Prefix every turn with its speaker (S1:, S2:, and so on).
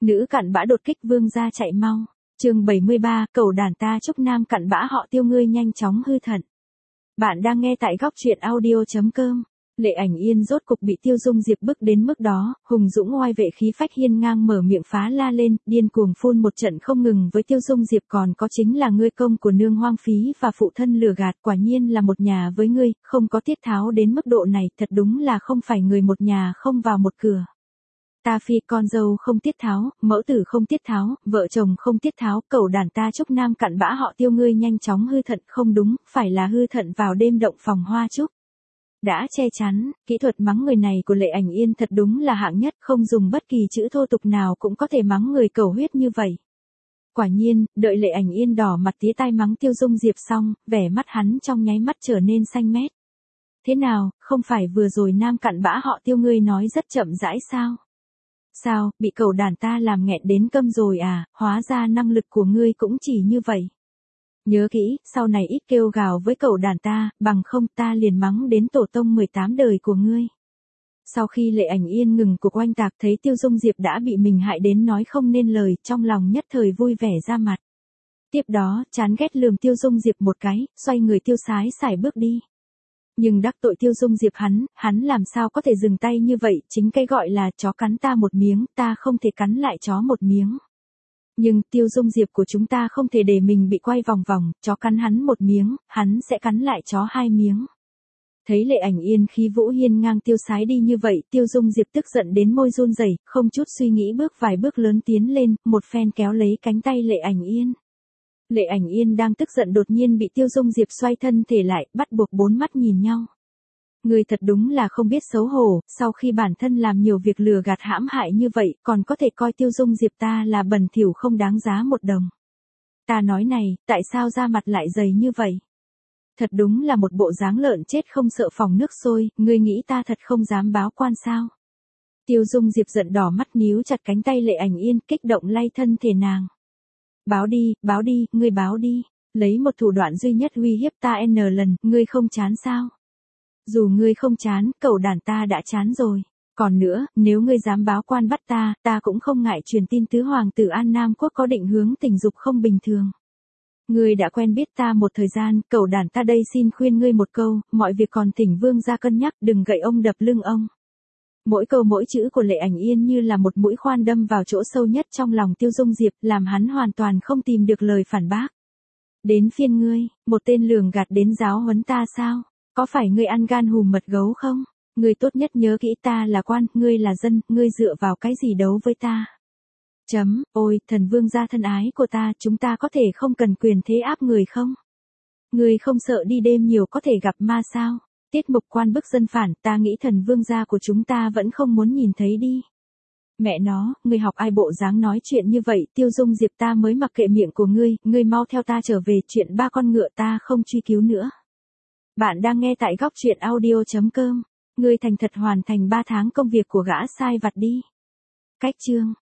S1: Nữ cặn bã đột kích vương gia chạy mau. Chương 73, cẩu đàn ta chúc nam cặn bã họ Tiêu ngươi nhanh chóng hư thận. Bạn đang nghe tại góc truyện audio.com. Lệ Ảnh Yên rốt cục bị Tiêu Dung Diệp bức đến mức đó, hùng dũng oai vệ khí phách hiên ngang mở miệng phá la lên, điên cuồng phun một trận không ngừng với Tiêu Dung Diệp, còn có chính là ngươi công của nương hoang phí và phụ thân lừa gạt, quả nhiên là một nhà với ngươi, không có tiết tháo đến mức độ này, thật đúng là không phải người một nhà không vào một cửa. Ta phi con dâu không tiết tháo, mẫu tử không tiết tháo, vợ chồng không tiết tháo, cẩu đàn ta chúc nam cặn bã họ Tiêu ngươi nhanh chóng hư thận, không đúng, phải là hư thận vào đêm động phòng hoa trúc. Đã che chắn, kỹ thuật mắng người này của Lệ Ảnh Yên thật đúng là hạng nhất, không dùng bất kỳ chữ thô tục nào cũng có thể mắng người cẩu huyết như vậy. Quả nhiên, đợi Lệ Ảnh Yên đỏ mặt tía tai mắng Tiêu Dung Diệp xong, vẻ mắt hắn trong nháy mắt trở nên xanh mét. Thế nào, không phải vừa rồi nam cặn bã họ Tiêu ngươi nói rất chậm rãi sao? Sao, bị cẩu đàn ta làm nghẹn đến câm rồi à, hóa ra năng lực của ngươi cũng chỉ như vậy. Nhớ kỹ, sau này ít kêu gào với cẩu đàn ta, bằng không ta liền mắng đến tổ tông 18 đời của ngươi. Sau khi Lệ Ảnh Yên ngừng cuộc oanh tạc thấy Tiêu Dung Diệp đã bị mình hại đến nói không nên lời, trong lòng nhất thời vui vẻ ra mặt. Tiếp đó, chán ghét lườm Tiêu Dung Diệp một cái, xoay người tiêu sái sải bước đi. Nhưng đắc tội Tiêu Dung Diệp hắn làm sao có thể dừng tay như vậy, chính cái gọi là chó cắn ta một miếng, ta không thể cắn lại chó một miếng. Nhưng Tiêu Dung Diệp của chúng ta không thể để mình bị quay vòng vòng, chó cắn hắn một miếng, hắn sẽ cắn lại chó hai miếng. Thấy Lệ Ảnh Yên khí vũ hiên ngang tiêu sái đi như vậy, Tiêu Dung Diệp tức giận đến môi run rẩy, không chút suy nghĩ bước vài bước lớn tiến lên, một phen kéo lấy cánh tay Lệ Ảnh Yên. Lệ Ảnh Yên đang tức giận đột nhiên bị Tiêu Dung Diệp xoay thân thể lại, bắt buộc bốn mắt nhìn nhau. Người thật đúng là không biết xấu hổ, sau khi bản thân làm nhiều việc lừa gạt hãm hại như vậy, còn có thể coi Tiêu Dung Diệp ta là bẩn thỉu không đáng giá một đồng. Ta nói này, tại sao da mặt lại dày như vậy? Thật đúng là một bộ dáng lợn chết không sợ phỏng nước sôi, ngươi nghĩ ta thật không dám báo quan sao? Tiêu Dung Diệp giận đỏ mắt níu chặt cánh tay Lệ Ảnh Yên, kích động lay thân thể nàng. Báo đi, ngươi báo đi, lấy một thủ đoạn duy nhất uy hiếp ta n lần, ngươi không chán sao? Dù ngươi không chán, cẩu đàn ta đã chán rồi. Còn nữa, nếu ngươi dám báo quan bắt ta cũng không ngại truyền tin tứ hoàng tử An Nam Quốc có định hướng tình dục không bình thường. Ngươi đã quen biết ta một thời gian, cẩu đàn ta đây xin khuyên ngươi một câu, mọi việc còn thỉnh vương ra cân nhắc, đừng gậy ông đập lưng ông. Mỗi câu mỗi chữ của Lệ Ảnh Yên như là một mũi khoan đâm vào chỗ sâu nhất trong lòng Tiêu Dung Diệp, làm hắn hoàn toàn không tìm được lời phản bác. Đến phiên ngươi, một tên lường gạt đến giáo huấn ta sao? Có phải ngươi ăn gan hùm mật gấu không? Ngươi tốt nhất nhớ kỹ ta là quan, ngươi là dân, ngươi dựa vào cái gì đấu với ta? Ôi, thần vương gia thân ái của ta, chúng ta có thể không cần quyền thế áp người không? Ngươi không sợ đi đêm nhiều có thể gặp ma sao? Tiết mục quan bức dân phản, ta nghĩ thần vương gia của chúng ta vẫn không muốn nhìn thấy đi. Mẹ nó, ngươi học ai bộ dáng nói chuyện như vậy, Tiêu Dung Diệp ta mới mặc kệ miệng của ngươi mau theo ta trở về, chuyện ba con ngựa ta không truy cứu nữa. Bạn đang nghe tại góc truyện audio.com. Ngươi thành thật hoàn thành 3 tháng công việc của gã sai vặt đi. Cách chương.